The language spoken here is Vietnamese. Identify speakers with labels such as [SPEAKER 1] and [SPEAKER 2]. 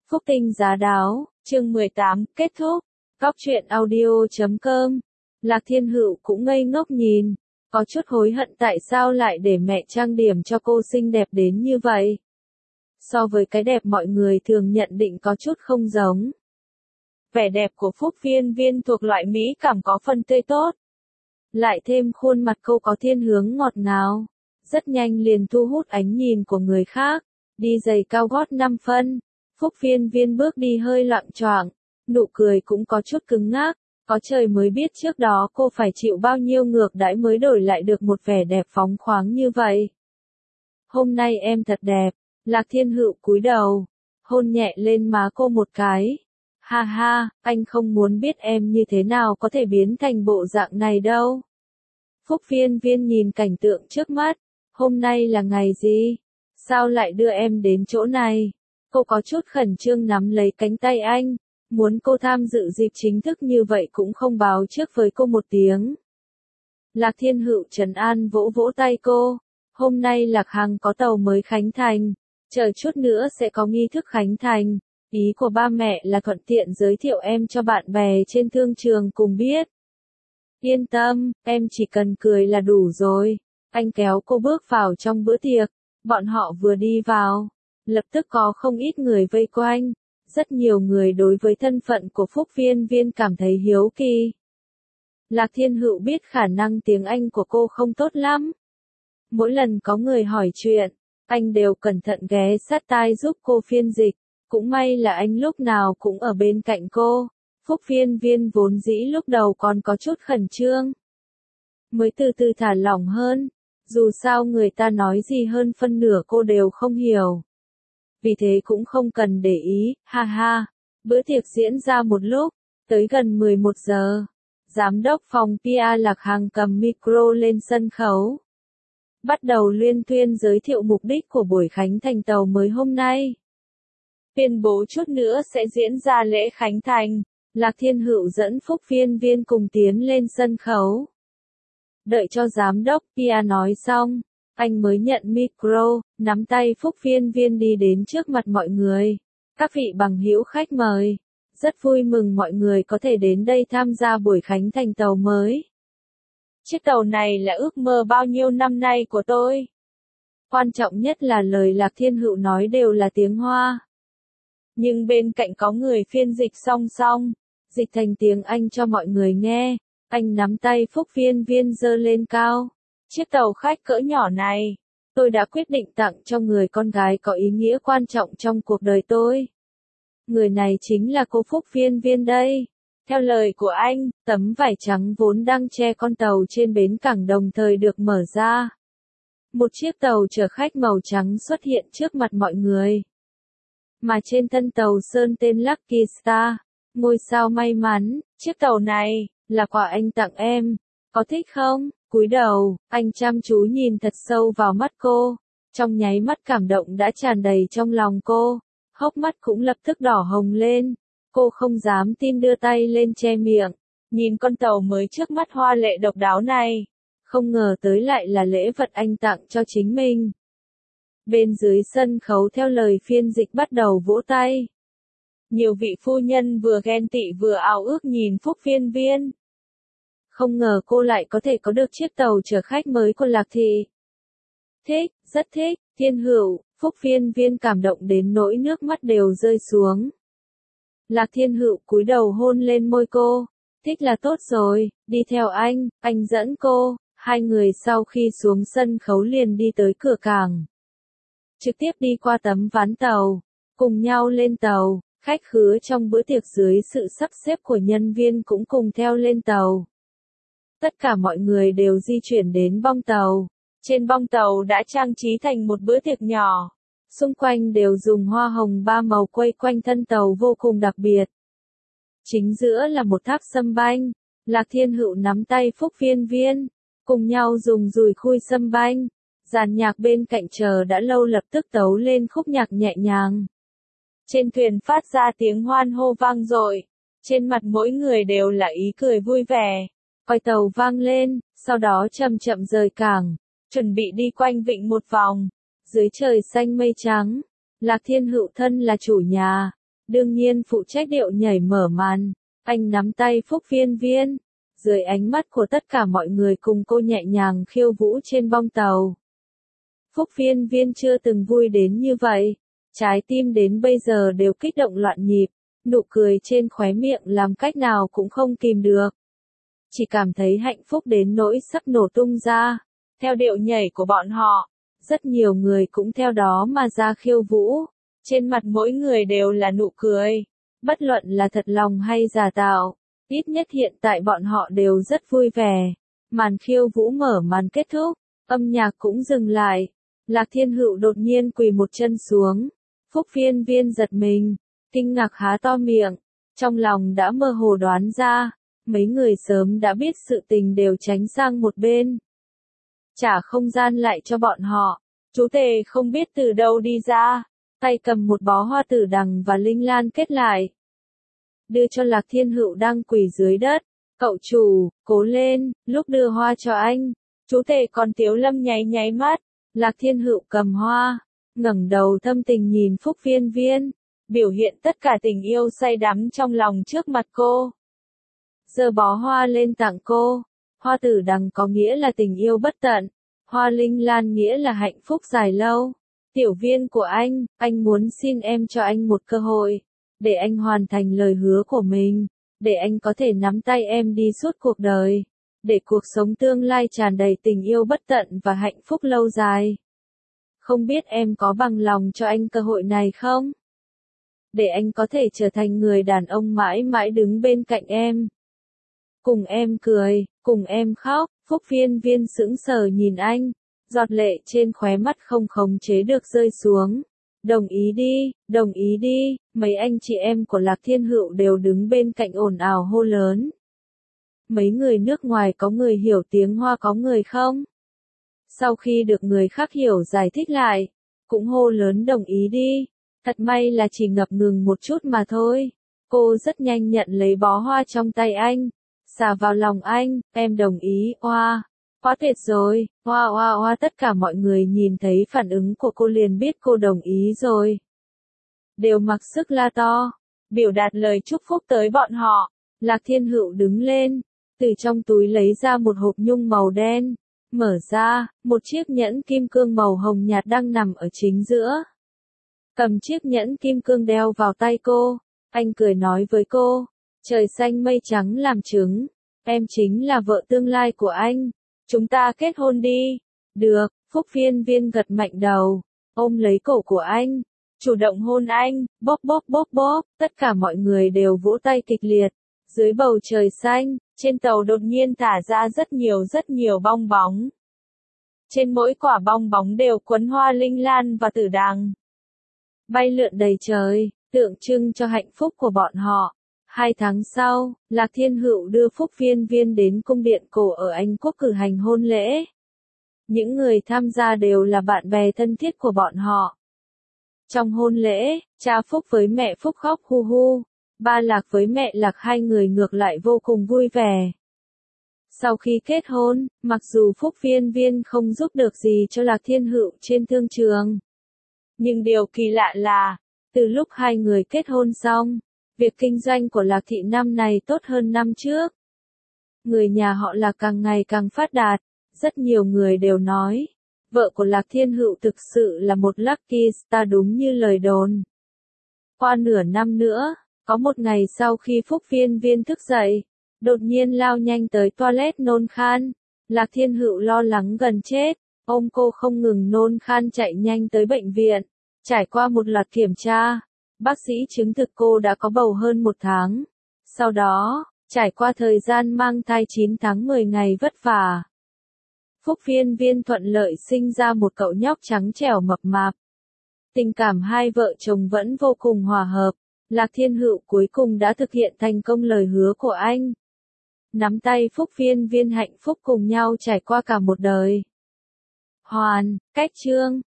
[SPEAKER 1] Phúc tinh giá đáo, chương 18, kết thúc. Góc truyện audio.com. Lạc Thiên Hữu cũng ngây ngốc nhìn, có chút hối hận tại sao lại để mẹ trang điểm cho cô xinh đẹp đến như vậy. So với cái đẹp mọi người thường nhận định có chút không giống. Vẻ đẹp của Phúc Viên Viên thuộc loại mỹ cảm có phần tươi tốt. Lại thêm khuôn mặt cô có thiên hướng ngọt ngào, rất nhanh liền thu hút ánh nhìn của người khác. Đi giày cao gót 5 phân, Phúc Viên Viên bước đi hơi loạng choạng, nụ cười cũng có chút cứng ngắc, có trời mới biết trước đó cô phải chịu bao nhiêu ngược đãi mới đổi lại được một vẻ đẹp phóng khoáng như vậy. Hôm nay em thật đẹp, Lạc Thiên Hữu cúi đầu, hôn nhẹ lên má cô một cái. Ha ha, anh không muốn biết em như thế nào có thể biến thành bộ dạng này đâu. Phúc Viên Viên nhìn cảnh tượng trước mắt, hôm nay là ngày gì? Sao lại đưa em đến chỗ này? Cô có chút khẩn trương nắm lấy cánh tay anh, muốn cô tham dự dịp chính thức như vậy cũng không báo trước với cô một tiếng. Lạc Thiên Hữu trấn an vỗ vỗ tay cô, hôm nay Lạc Hằng có tàu mới khánh thành, chờ chút nữa sẽ có nghi thức khánh thành, ý của ba mẹ là thuận tiện giới thiệu em cho bạn bè trên thương trường cùng biết. Yên tâm, em chỉ cần cười là đủ rồi. Anh kéo cô bước vào trong bữa tiệc, bọn họ vừa đi vào, lập tức có không ít người vây quanh, rất nhiều người đối với thân phận của Phúc Viên Viên cảm thấy hiếu kỳ. Lạc Thiên Hữu biết khả năng tiếng Anh của cô không tốt lắm. Mỗi lần có người hỏi chuyện, anh đều cẩn thận ghé sát tai giúp cô phiên dịch, cũng may là anh lúc nào cũng ở bên cạnh cô. Phúc Viên Viên vốn dĩ lúc đầu còn có chút khẩn trương, mới từ từ thả lỏng hơn, dù sao người ta nói gì hơn phân nửa cô đều không hiểu. Vì thế cũng không cần để ý, ha ha. Bữa tiệc diễn ra một lúc, tới gần 11 giờ. Giám đốc phòng PR Lạc Hằng cầm micro lên sân khấu. Bắt đầu luyên thuyên giới thiệu mục đích của buổi khánh thành tàu mới hôm nay. Tuyên bố chút nữa sẽ diễn ra lễ khánh thành. Lạc Thiên Hữu dẫn Phúc Viên Viên cùng tiến lên sân khấu. Đợi cho giám đốc PR nói xong, anh mới nhận micro, nắm tay Phúc Viên Viên đi đến trước mặt mọi người. Các vị bằng hữu khách mời, rất vui mừng mọi người có thể đến đây tham gia buổi khánh thành tàu mới. Chiếc tàu này là ước mơ bao nhiêu năm nay của tôi. Quan trọng nhất là lời Lạc Thiên Hữu nói đều là tiếng Hoa. Nhưng bên cạnh có người phiên dịch song song, dịch thành tiếng Anh cho mọi người nghe. Anh nắm tay Phúc Viên Viên giơ lên cao. Chiếc tàu khách cỡ nhỏ này, tôi đã quyết định tặng cho người con gái có ý nghĩa quan trọng trong cuộc đời tôi. Người này chính là cô Phúc Viên Viên đây. Theo lời của anh, tấm vải trắng vốn đang che con tàu trên bến cảng đồng thời được mở ra. Một chiếc tàu chở khách màu trắng xuất hiện trước mặt mọi người. Mà trên thân tàu sơn tên Lucky Star, ngôi sao may mắn. Chiếc tàu này là quà anh tặng em, có thích không? Cúi đầu, anh chăm chú nhìn thật sâu vào mắt cô, trong nháy mắt cảm động đã tràn đầy trong lòng cô, hốc mắt cũng lập tức đỏ hồng lên, cô không dám tin đưa tay lên che miệng, nhìn con tàu mới trước mắt hoa lệ độc đáo này, không ngờ tới lại là lễ vật anh tặng cho chính mình. Bên dưới sân khấu theo lời phiên dịch bắt đầu vỗ tay. Nhiều vị phu nhân vừa ghen tị vừa ao ước nhìn Phúc Viên Viên. Không ngờ cô lại có thể có được chiếc tàu chở khách mới của Lạc Thị. Thích, rất thích, Thiên Hữu. Phúc Viên Viên cảm động đến nỗi nước mắt đều rơi xuống. Lạc Thiên Hữu cúi đầu hôn lên môi cô. Thích là tốt rồi, đi theo anh dẫn cô. Hai người sau khi xuống sân khấu liền đi tới cửa cảng. Trực tiếp đi qua tấm ván tàu, cùng nhau lên tàu. Khách khứa trong bữa tiệc dưới sự sắp xếp của nhân viên cũng cùng theo lên tàu. Tất cả mọi người đều di chuyển đến bong tàu. Trên bong tàu đã trang trí thành một bữa tiệc nhỏ. Xung quanh đều dùng hoa hồng ba màu quây quanh thân tàu vô cùng đặc biệt. Chính giữa là một tháp sâm banh. Lạc Thiên Hữu nắm tay Phúc Viên Viên, cùng nhau dùng dùi khui sâm banh. Dàn nhạc bên cạnh chờ đã lâu lập tức tấu lên khúc nhạc nhẹ nhàng. Trên thuyền phát ra tiếng hoan hô vang dội, trên mặt mỗi người đều là ý cười vui vẻ. Còi tàu vang lên, sau đó chậm chậm rời cảng, chuẩn bị đi quanh vịnh một vòng. Dưới trời xanh mây trắng, Lạc Thiên Hữu thân là chủ nhà, đương nhiên phụ trách điệu nhảy mở màn. Anh nắm tay Phúc Viên Viên, dưới ánh mắt của tất cả mọi người cùng cô nhẹ nhàng khiêu vũ trên bong tàu. Phúc Viên Viên chưa từng vui đến như vậy, trái tim đến bây giờ đều kích động loạn nhịp, nụ cười trên khóe miệng làm cách nào cũng không kìm được. Chỉ cảm thấy hạnh phúc đến nỗi sắp nổ tung ra. Theo điệu nhảy của bọn họ, rất nhiều người cũng theo đó mà ra khiêu vũ, trên mặt mỗi người đều là nụ cười, bất luận là thật lòng hay giả tạo, ít nhất hiện tại bọn họ đều rất vui vẻ. Màn khiêu vũ mở màn kết thúc, âm nhạc cũng dừng lại, Lạc Thiên Hữu đột nhiên quỳ một chân xuống, Phúc Viên Viên giật mình, kinh ngạc há to miệng, trong lòng đã mơ hồ đoán ra, mấy người sớm đã biết sự tình đều tránh sang một bên. Trả không gian lại cho bọn họ, chú Tề không biết từ đâu đi ra, tay cầm một bó hoa tử đằng và linh lan kết lại. Đưa cho Lạc Thiên Hữu đang quỳ dưới đất, cậu chủ, cố lên, lúc đưa hoa cho anh, chú Tề còn Tiếu Lâm nháy nháy mắt, Lạc Thiên Hữu cầm hoa, ngẩng đầu thâm tình nhìn Phúc Viên Viên, biểu hiện tất cả tình yêu say đắm trong lòng trước mặt cô. Giơ bó hoa lên tặng cô, hoa tử đằng có nghĩa là tình yêu bất tận, hoa linh lan nghĩa là hạnh phúc dài lâu. Tiểu Viên của anh muốn xin em cho anh một cơ hội, để anh hoàn thành lời hứa của mình, để anh có thể nắm tay em đi suốt cuộc đời, để cuộc sống tương lai tràn đầy tình yêu bất tận và hạnh phúc lâu dài. Không biết em có bằng lòng cho anh cơ hội này không? Để anh có thể trở thành người đàn ông mãi mãi đứng bên cạnh em. Cùng em cười, cùng em khóc, Phúc Viên Viên sững sờ nhìn anh, giọt lệ trên khóe mắt không khống chế được rơi xuống. Đồng ý đi, mấy anh chị em của Lạc Thiên Hữu đều đứng bên cạnh ồn ào hô lớn. Mấy người nước ngoài có người hiểu tiếng Hoa có người không? Sau khi được người khác hiểu giải thích lại, cũng hô lớn đồng ý đi, thật may là chỉ ngập ngừng một chút mà thôi. Cô rất nhanh nhận lấy bó hoa trong tay anh, xả vào lòng anh, em đồng ý, oa, quá tuyệt rồi, oa oa oa, tất cả mọi người nhìn thấy phản ứng của cô liền biết cô đồng ý rồi. Đều mặc sức la to, biểu đạt lời chúc phúc tới bọn họ. Lạc Thiên Hữu đứng lên, từ trong túi lấy ra một hộp nhung màu đen, mở ra, một chiếc nhẫn kim cương màu hồng nhạt đang nằm ở chính giữa. Cầm chiếc nhẫn kim cương đeo vào tay cô, anh cười nói với cô, trời xanh mây trắng làm chứng, em chính là vợ tương lai của anh, chúng ta kết hôn đi. Được, Phúc Viên Viên gật mạnh đầu, ôm lấy cổ của anh, chủ động hôn anh, bóp bóp bóp bóp, tất cả mọi người đều vỗ tay kịch liệt. Dưới bầu trời xanh, trên tàu đột nhiên thả ra rất nhiều bong bóng. Trên mỗi quả bong bóng đều quấn hoa linh lan và tử đằng. Bay lượn đầy trời, tượng trưng cho hạnh phúc của bọn họ. 2 tháng sau, Lạc Thiên Hữu đưa Phúc Viên Viên đến cung điện cổ ở Anh Quốc cử hành hôn lễ. Những người tham gia đều là bạn bè thân thiết của bọn họ. Trong hôn lễ, cha Phúc với mẹ Phúc khóc hu hu, ba Lạc với mẹ Lạc hai người ngược lại vô cùng vui vẻ. Sau khi kết hôn, mặc dù Phúc Viên Viên không giúp được gì cho Lạc Thiên Hữu trên thương trường, nhưng điều kỳ lạ là, từ lúc hai người kết hôn xong, việc kinh doanh của Lạc thị năm này tốt hơn năm trước. Người nhà họ Lạc càng ngày càng phát đạt, rất nhiều người đều nói, vợ của Lạc Thiên Hữu thực sự là một lucky star đúng như lời đồn. Qua nửa năm nữa, có một ngày sau khi Phúc Viên Viên thức dậy, đột nhiên lao nhanh tới toilet nôn khan, Lạc Thiên Hữu lo lắng gần chết, ôm cô không ngừng nôn khan chạy nhanh tới bệnh viện, trải qua một loạt kiểm tra, bác sĩ chứng thực cô đã có bầu hơn 1 tháng. Sau đó, trải qua thời gian mang thai 9 tháng 10 ngày vất vả, Phúc Viên Viên thuận lợi sinh ra một cậu nhóc trắng trẻo mập mạp. Tình cảm hai vợ chồng vẫn vô cùng hòa hợp, Lạc Thiên Hữu cuối cùng đã thực hiện thành công lời hứa của anh. Nắm tay Phúc Viên Viên hạnh phúc cùng nhau trải qua cả một đời. Hoàn, cách chương